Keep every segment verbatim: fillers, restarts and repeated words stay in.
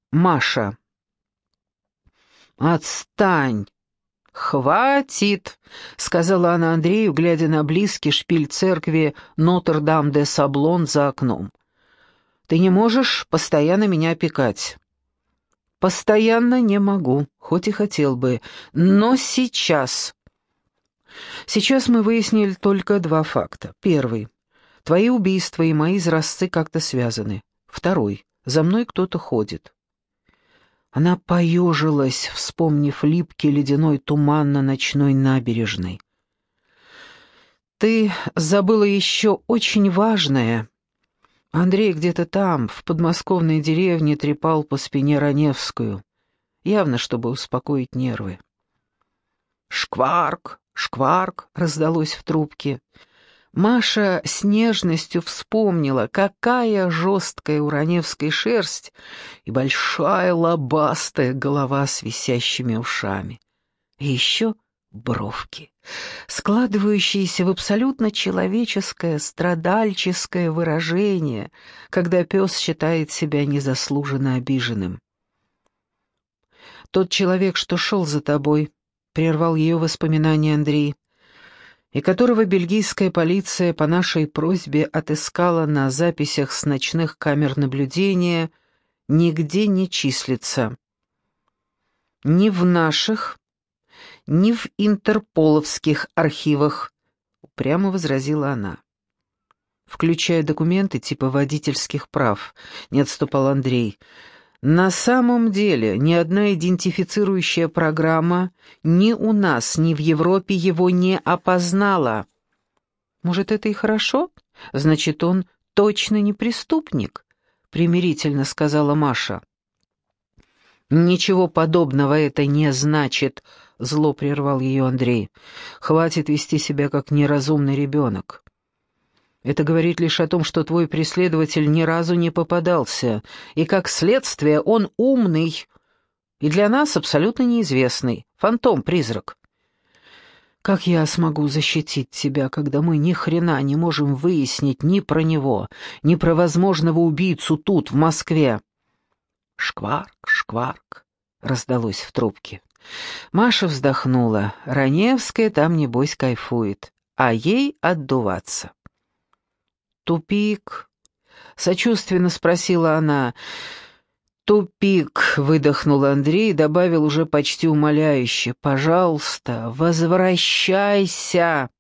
Маша. «Отстань!» «Хватит!» — сказала она Андрею, глядя на близкий шпиль церкви Нотр-Дам-де-Саблон за окном. «Ты не можешь постоянно меня опекать». «Постоянно не могу, хоть и хотел бы, но сейчас...» Сейчас мы выяснили только два факта. Первый. Твои убийства и мои изразцы как-то связаны. Второй. За мной кто-то ходит. Она поежилась, вспомнив липкий ледяной туман на ночной набережной. «Ты забыла еще очень важное». Андрей где-то там, в подмосковной деревне, трепал по спине Раневскую, явно чтобы успокоить нервы. «Шкварк, шкварк!» — раздалось в трубке. Маша с нежностью вспомнила, какая жесткая у Раневской шерсть и большая лобастая голова с висящими ушами. И еще бровки, складывающиеся в абсолютно человеческое, страдальческое выражение, когда пес считает себя незаслуженно обиженным. «Тот человек, что шел за тобой», — прервал ее воспоминания Андрей, и которого бельгийская полиция по нашей просьбе отыскала на записях с ночных камер наблюдения, нигде не числится. Ни в наших, ни в интерполовских архивах, упрямо возразила она. Включая документы типа водительских прав, не отступал Андрей. На самом деле ни одна идентифицирующая программа ни у нас, ни в Европе его не опознала. Может, это и хорошо? Значит, он точно не преступник, примирительно сказала Маша. Ничего подобного это не значит, зло прервал ее Андрей. Хватит вести себя как неразумный ребенок. Это говорит лишь о том, что твой преследователь ни разу не попадался, и, как следствие, он умный, и для нас абсолютно неизвестный, фантом-призрак. Как я смогу защитить тебя, когда мы ни хрена не можем выяснить ни про него, ни про возможного убийцу тут, в Москве? Шкварк, шкварк, раздалось в трубке. Маша вздохнула. Раневская там, небось, кайфует, а ей отдуваться. «Тупик?» — сочувственно спросила она. «Тупик», — выдохнул Андрей и добавил уже почти умоляюще. «Пожалуйста, возвращайся!»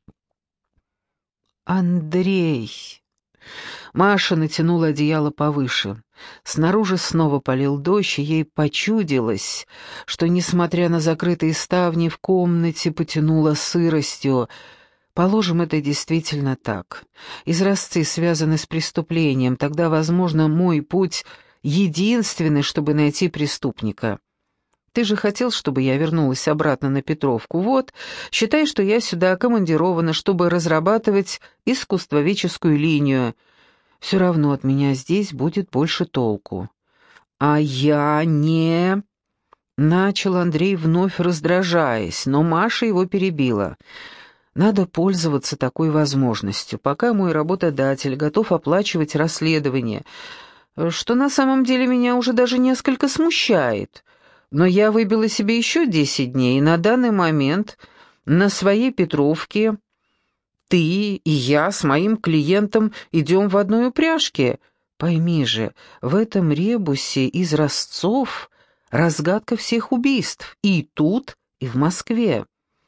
«Андрей!» Маша натянула одеяло повыше. Снаружи снова полил дождь, и ей почудилось, что, несмотря на закрытые ставни, в комнате потянуло сыростью. Положим, это действительно так. Изразцы связаны с преступлением, тогда, возможно, мой путь единственный, чтобы найти преступника. Ты же хотел, чтобы я вернулась обратно на Петровку. Вот, считай, что я сюда командирована, чтобы разрабатывать искусствоведческую линию. Все равно от меня здесь будет больше толку. А я не... Начал Андрей, вновь раздражаясь, но Маша его перебила. Надо пользоваться такой возможностью, пока мой работодатель готов оплачивать расследование, что на самом деле меня уже даже несколько смущает. Но я выбила себе еще десять дней, и на данный момент на своей Петровке ты и я с моим клиентом идем в одной упряжке. Пойми же, в этом ребусе из разцов разгадка всех убийств, и тут, и в Москве.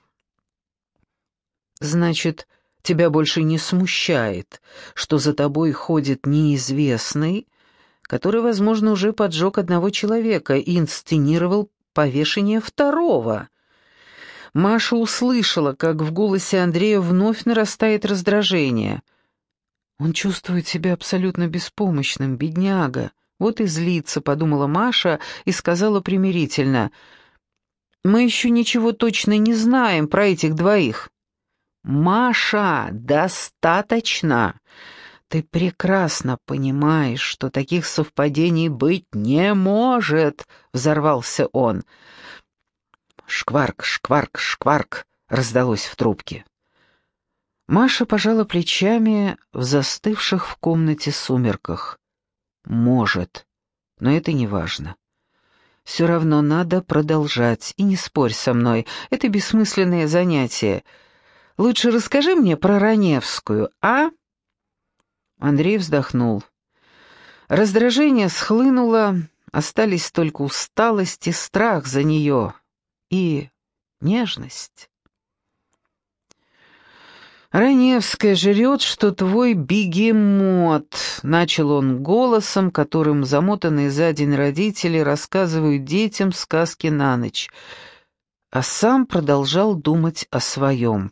Значит, тебя больше не смущает, что за тобой ходит неизвестный, который, возможно, уже поджег одного человека и инсценировал повешение второго. Маша услышала, как в голосе Андрея вновь нарастает раздражение. Он чувствует себя абсолютно беспомощным, бедняга. Вот и злится, подумала Маша и сказала примирительно. Мы еще ничего точно не знаем про этих двоих. «Маша, достаточно! Ты прекрасно понимаешь, что таких совпадений быть не может!» — взорвался он. «Шкварк, шкварк, шкварк!» — раздалось в трубке. Маша пожала плечами в застывших в комнате сумерках. «Может, Но это не важно. Все равно надо продолжать, и не спорь со мной, это бессмысленное занятие. Лучше расскажи мне про Раневскую, а?» Андрей вздохнул. Раздражение схлынуло, остались только усталость и страх за нее, и нежность. «Раневская жрет, что твой бегемот», — начал он голосом, которым замотанные за день родители рассказывают детям сказки на ночь, а сам продолжал думать о своем.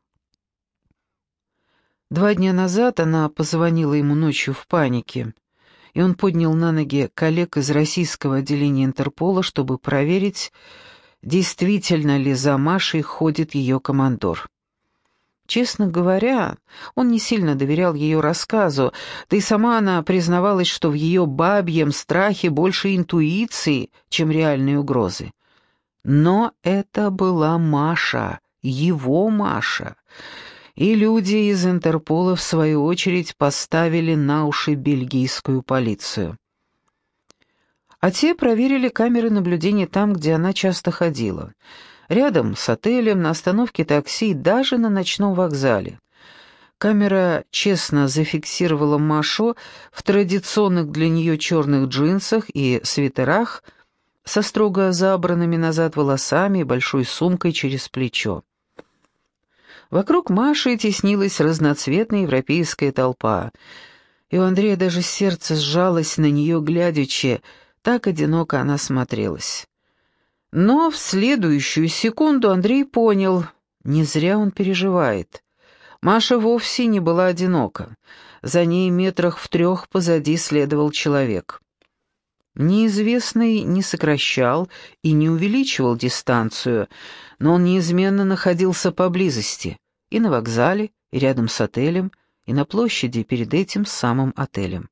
Два дня назад она позвонила ему ночью в панике, и он поднял на ноги коллег из российского отделения Интерпола, чтобы проверить, действительно ли за Машей ходит ее командор. Честно говоря, он не сильно доверял ее рассказу, да и сама она признавалась, что в ее бабьем страхе больше интуиции, чем реальной угрозы. Но это была Маша, его Маша, и люди из Интерпола, в свою очередь, поставили на уши бельгийскую полицию. А те проверили камеры наблюдения там, где она часто ходила. Рядом с отелем, на остановке такси, даже на ночном вокзале. Камера честно зафиксировала Машу в традиционных для нее черных джинсах и свитерах со строго забранными назад волосами и большой сумкой через плечо. Вокруг Маши теснилась разноцветная европейская толпа, и у Андрея даже сердце сжалось на нее глядячи, так одиноко она смотрелась. Но в следующую секунду Андрей понял, не зря он переживает. Маша вовсе не была одинока. За ней метрах в трех позади следовал человек. Неизвестный не сокращал и не увеличивал дистанцию, но он неизменно находился поблизости, и на вокзале, и рядом с отелем, и на площади перед этим самым отелем.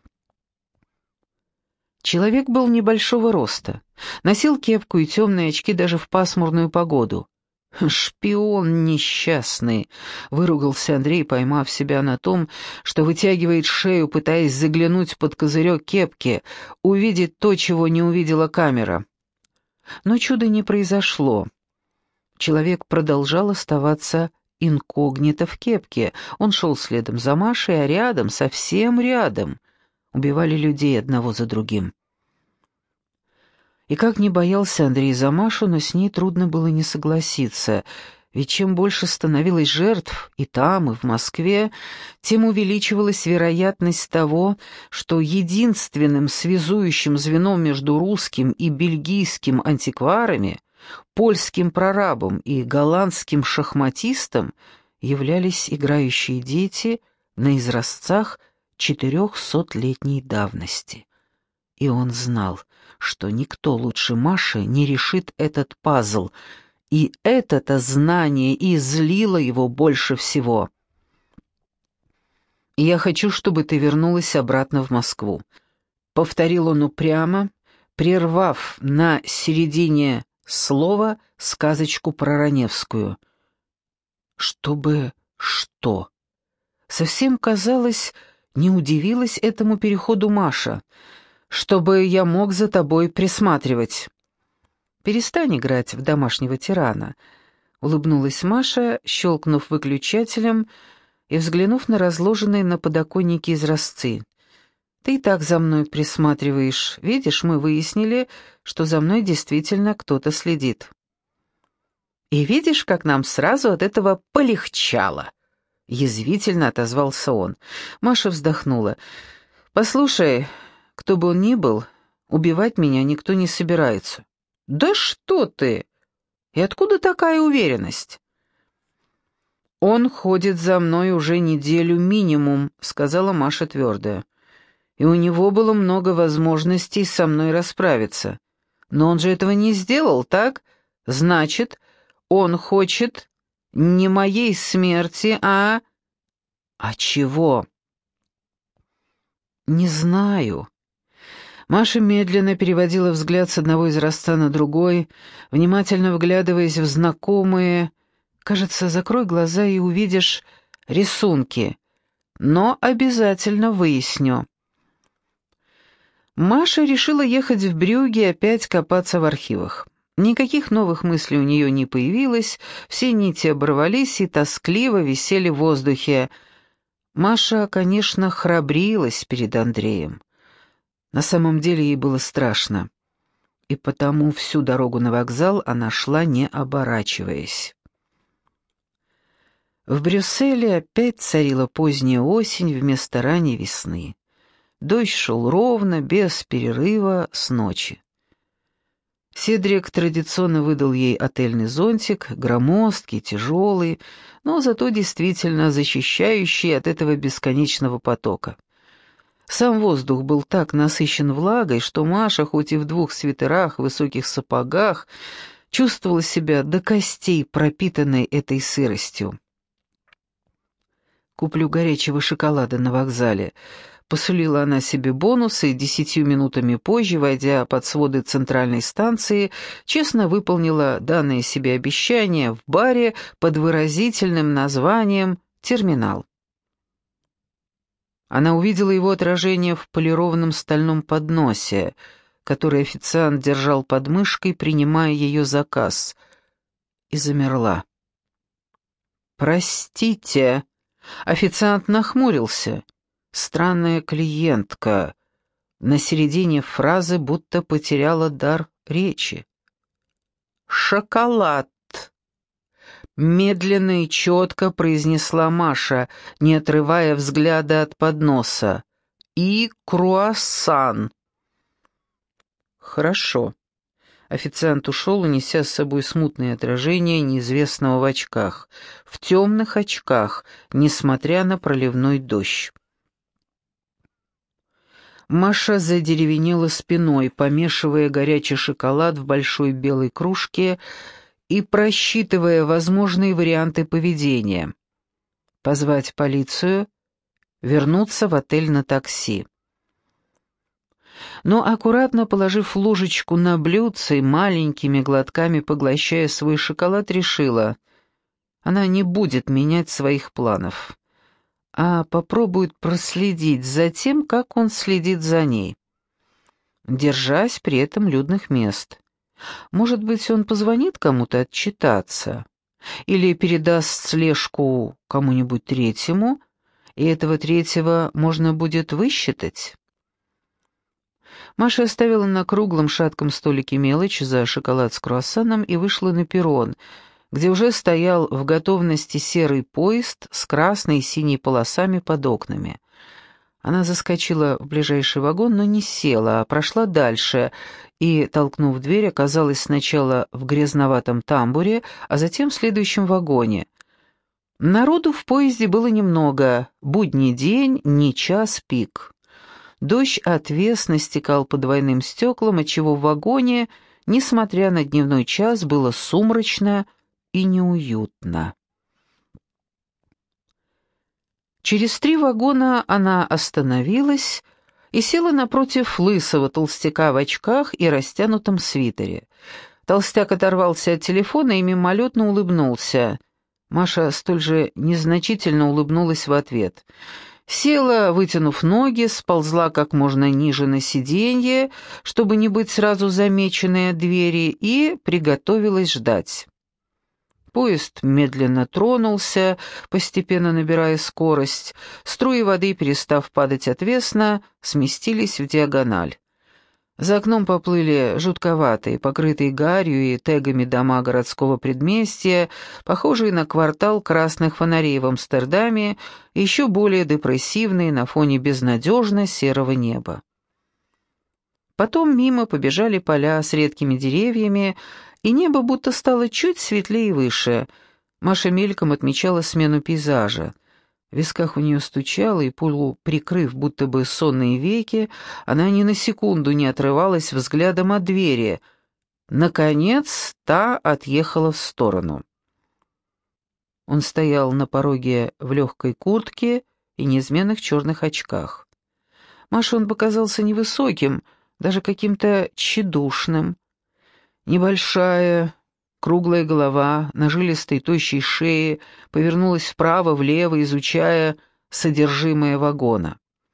Человек был небольшого роста, носил кепку и темные очки даже в пасмурную погоду. «Шпион несчастный!» — выругался Андрей, поймав себя на том, что вытягивает шею, пытаясь заглянуть под козырек кепки, увидеть то, чего не увидела камера. Но чуда не произошло. Человек продолжал оставаться инкогнито в кепке. Он шел следом за Машей, а рядом, совсем рядом, убивали людей одного за другим. И как ни боялся Андрей за Машу, но с ней трудно было не согласиться, ведь чем больше становилось жертв и там, и в Москве, тем увеличивалась вероятность того, что единственным связующим звеном между русским и бельгийским антикварами, польским прорабом и голландским шахматистом являлись играющие дети на изразцах четырехсотлетней давности. И он знал, что никто лучше Маши не решит этот пазл, и это-то знание и злило его больше всего. «Я хочу, чтобы ты вернулась обратно в Москву», — повторил он упрямо, прервав на середине слова сказочку про Раневскую. «Чтобы что?» Совсем, казалось, не удивилась этому переходу Маша. «Чтобы я мог за тобой присматривать». «Перестань играть в домашнего тирана», — улыбнулась Маша, щелкнув выключателем и взглянув на разложенные на подоконнике изразцы. «Ты и так за мной присматриваешь. Видишь, мы выяснили, что за мной действительно кто-то следит». «И видишь, как нам сразу от этого полегчало», — язвительно отозвался он. Маша вздохнула. «Послушай, кто бы он ни был, убивать меня никто не собирается». «Да что ты! И откуда такая уверенность?» «Он ходит за мной уже неделю минимум», — сказала Маша твердо. «И у него было много возможностей со мной расправиться. Но он же этого не сделал, так? Значит, он хочет не моей смерти, а...» «А чего?» «Не знаю». Маша медленно переводила взгляд с одного изразца на другой, внимательно вглядываясь в знакомые. Кажется, закрой глаза и увидишь рисунки. Но обязательно выясню. Маша решила ехать в Брюгге и опять копаться в архивах. Никаких новых мыслей у нее не появилось, все нити оборвались и тоскливо висели в воздухе. Маша, конечно, храбрилась перед Андреем. На самом деле ей было страшно, и потому всю дорогу на вокзал она шла, не оборачиваясь. В Брюсселе опять царила поздняя осень вместо ранней весны. Дождь шел ровно, без перерыва, с ночи. Седрик традиционно выдал ей отельный зонтик, громоздкий, тяжелый, но зато действительно защищающий от этого бесконечного потока. Сам воздух был так насыщен влагой, что Маша, хоть и в двух свитерах, высоких сапогах, чувствовала себя до костей пропитанной этой сыростью. «Куплю горячего шоколада на вокзале», — посулила она себе бонусы и десятью минутами позже, войдя под своды центральной станции, честно выполнила данное себе обещание в баре под выразительным названием «Терминал». Она увидела его отражение в полированном стальном подносе, который официант держал под мышкой, принимая ее заказ, и замерла. «Простите», — официант нахмурился. Странная клиентка на середине фразы будто потеряла дар речи. «Шоколад», — медленно и четко произнесла Маша, не отрывая взгляда от подноса, — «и круассан». «Хорошо». Официант ушел, унеся с собой смутное отражение неизвестного в очках, в темных очках, несмотря на проливной дождь. Маша задеревенела спиной, помешивая горячий шоколад в большой белой кружке и просчитывая возможные варианты поведения. Позвать полицию, вернуться в отель на такси. Но, аккуратно положив ложечку на блюдце и маленькими глотками поглощая свой шоколад, решила, она не будет менять своих планов, а попробует проследить за тем, как он следит за ней, держась при этом людных мест. Может быть, он позвонит кому-то отчитаться или передаст слежку кому-нибудь третьему, и этого третьего можно будет высчитать. Маша оставила на круглом шатком столике мелочь за шоколад с круассаном и вышла на перрон, где уже стоял в готовности серый поезд с красной и синей полосами под окнами. Она заскочила в ближайший вагон, но не села, а прошла дальше и, толкнув дверь, оказалась сначала в грязноватом тамбуре, а затем в следующем вагоне. Народу в поезде было немного, будний день, не час пик. Дождь отвесно стекал по двойным стеклам, отчего в вагоне, несмотря на дневной час, было сумрачно и неуютно. Через три вагона она остановилась и села напротив лысого толстяка в очках и растянутом свитере. Толстяк оторвался от телефона и мимолетно улыбнулся. Маша столь же незначительно улыбнулась в ответ. Села, вытянув ноги, сползла как можно ниже на сиденье, чтобы не быть сразу замеченной от двери, и приготовилась ждать. Поезд медленно тронулся, постепенно набирая скорость. Струи воды, перестав падать отвесно, сместились в диагональ. За окном поплыли жутковатые, покрытые гарью и тегами дома городского предместья, похожие на квартал красных фонарей в Амстердаме, еще более депрессивные на фоне безнадежно серого неба. Потом мимо побежали поля с редкими деревьями, и небо будто стало чуть светлее и выше. Маша мельком отмечала смену пейзажа. В висках у нее стучало, и, полуприкрыв будто бы сонные веки, она ни на секунду не отрывалась взглядом от двери. Наконец, та отъехала в сторону. Он стоял на пороге в легкой куртке и неизменных черных очках. Маше он показался невысоким, даже каким-то тщедушным. Небольшая, круглая голова на жилистой тощей шее повернулась вправо-влево, изучая содержимое вагона.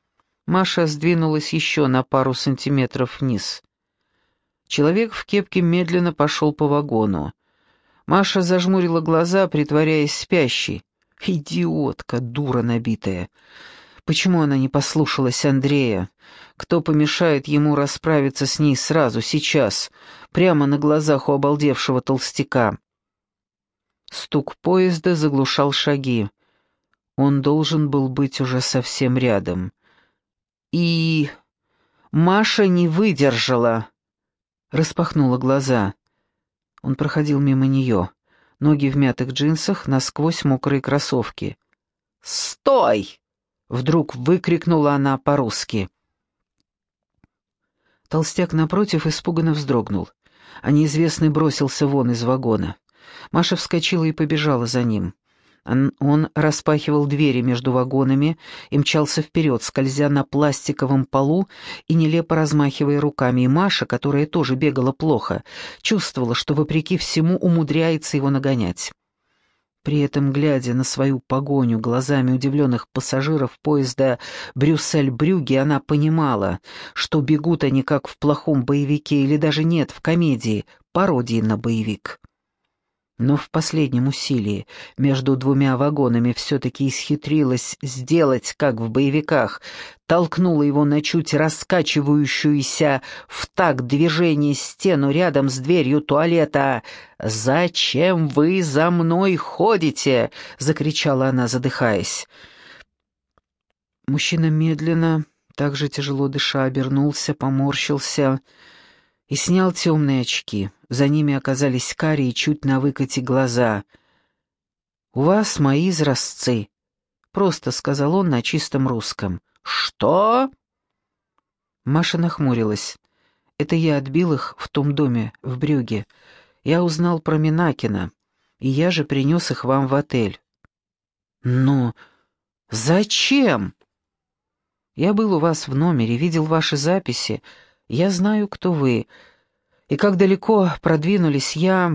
Маша сдвинулась еще на пару сантиметров вниз. Человек в кепке медленно пошел по вагону. Маша зажмурила глаза, притворяясь спящей. Идиотка, дура набитая. Почему она не послушалась Андрея? Кто помешает ему расправиться с ней сразу, сейчас, прямо на глазах у обалдевшего толстяка? Стук поезда заглушал шаги. Он должен был быть уже совсем рядом. И... Маша не выдержала. Распахнула глаза. Он проходил мимо нее. Ноги в мятых джинсах, насквозь мокрые кроссовки. «Стой!» — вдруг выкрикнула она по-русски. Толстяк напротив испуганно вздрогнул, а неизвестный бросился вон из вагона. Маша вскочила и побежала за ним. Он, он распахивал двери между вагонами и мчался вперед, скользя на пластиковом полу и нелепо размахивая руками. И Маша, которая тоже бегала плохо, чувствовала, что вопреки всему умудряется его нагонять. При этом, глядя на свою погоню глазами удивленных пассажиров поезда Брюссель-Брюгге, она понимала, что бегут они как в плохом боевике или даже нет, в комедии, пародии на боевик. Но в последнем усилии между двумя вагонами все-таки исхитрилась сделать, как в боевиках, толкнула его на чуть раскачивающуюся в такт движения стену рядом с дверью туалета. «Зачем вы за мной ходите?» — закричала она, задыхаясь. Мужчина медленно, так же тяжело дыша, обернулся, поморщился и снял темные очки. За ними оказались карие, чуть на выкате глаза. «У вас мои изразцы», — просто сказал он на чистом русском. «Что?» Маша нахмурилась. «Это я отбил их в том доме в Брюгге. Я узнал про Минакина, и я же принес их вам в отель». «Но зачем?» «Я был у вас в номере, видел ваши записи. Я знаю, кто вы. И как далеко продвинулись, я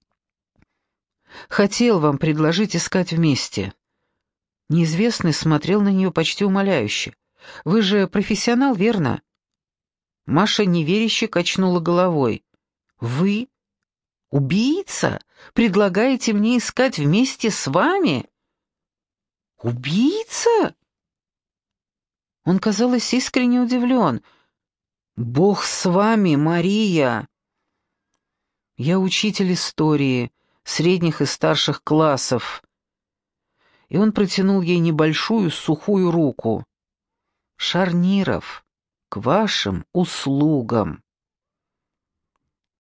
хотел вам предложить искать вместе». Неизвестный смотрел на нее почти умоляюще. «Вы же профессионал, верно?» Маша неверяще качнула головой. «Вы? Убийца? Предлагаете мне искать вместе с вами?» «Убийца?» Он, казалось, искренне удивлен. «Бог с вами, Мария!» «Я учитель истории, средних и старших классов». И он протянул ей небольшую сухую руку. «Шарниров, к вашим услугам».